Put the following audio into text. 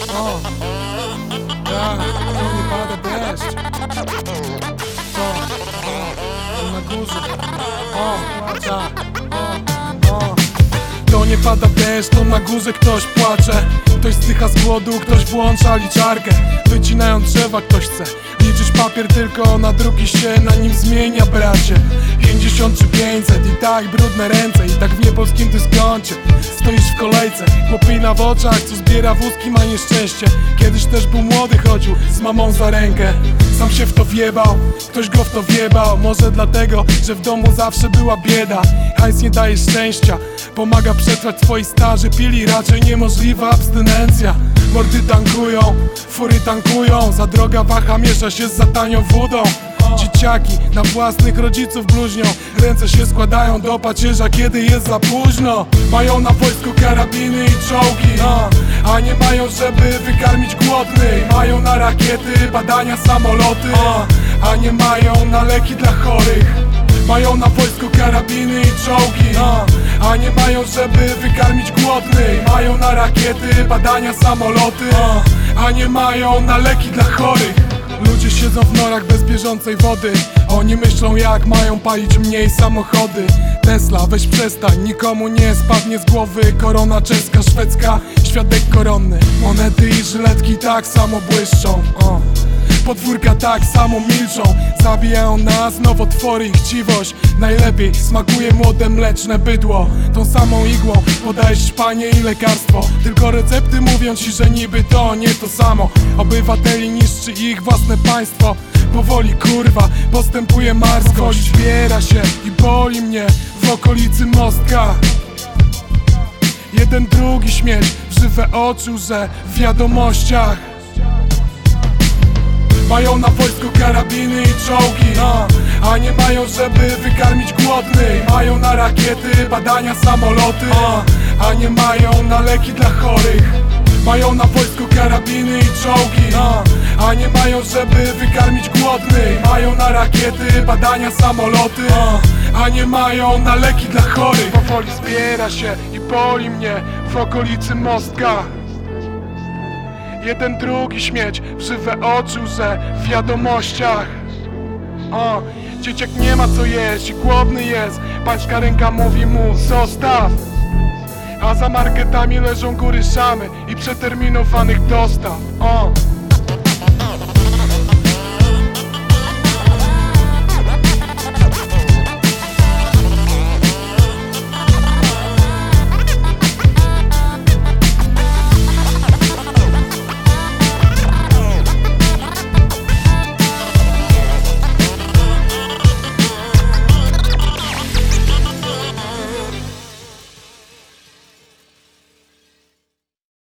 O, tak, to nie pada deszcz. To na górze. O, tak, o. To nie pada deszcz, to na górze ktoś płacze. Ktoś zdycha z głodu, ktoś włącza liczarkę. Wycinając drzewa ktoś chce liczyć papier, tylko na drugi się na nim zmienia, bracie. 50 czy 500 i tak brudne ręce, i tak w niepolskim dyskoncie stoisz w kolejce, chłopina w oczach, co zbiera wózki, ma nieszczęście. Kiedyś też był młody, chodził z mamą za rękę. Sam się w to wjebał, ktoś go w to wjebał. Może dlatego, że w domu zawsze była bieda. Hajs nie daje szczęścia, pomaga przetrwać twoi starzy. Pili raczej niemożliwa abstynencja. Mordy tankują, fury tankują. Za droga waha miesza się z za tanią wodą. Dzieciaki na własnych rodziców bluźnią. Ręce się składają do pacierza, kiedy jest za późno. Mają na wojsku karabiny i czołgi, a nie mają, żeby wykarmić głodnych. Mają na rakiety, badania, samoloty, a nie mają na leki dla chorych. Mają na wojsku karabiny i czołgi, a nie mają, żeby wykarmić głodnych. Mają na rakiety, badania, samoloty, a nie mają na leki dla chorych. Ludzie siedzą w norach bez bieżącej wody. Oni myślą, jak mają palić mniej samochody. Tesla, weź przestań, nikomu nie spadnie z głowy korona czeska, szwedzka, świadek koronny. Monety i żyletki tak samo błyszczą, podwórka tak samo milczą. Zabijają nas nowotwory i chciwość. Najlepiej smakuje młode mleczne bydło. Tą samą igłą podajesz szpanie i lekarstwo. Tylko recepty mówią ci, że niby to nie to samo. Obywateli niszczy ich własne państwo. Powoli kurwa postępuje Mars. Woli zbiera się i boli mnie w okolicy mostka. Jeden drugi śmieć w żywe oczy, że w wiadomościach. Mają na wojsku karabiny i czołgi, a nie mają, żeby wykarmić głodnych. Mają na rakiety, badania, samoloty, a nie mają na leki dla chorych. Mają na wojsku karabiny i czołgi, a nie mają, żeby wykarmić głodnych. Mają na rakiety, badania, samoloty, a nie mają na leki dla chorych. Powoli zbiera się i boli mnie w okolicy mostka. Jeden drugi śmieć w żywe oczy, że w wiadomościach. Dzieciak nie ma co jeść i głodny jest. Pańska ręka mówi mu zostaw. A za marketami leżą góry szamy i przeterminowanych dostaw.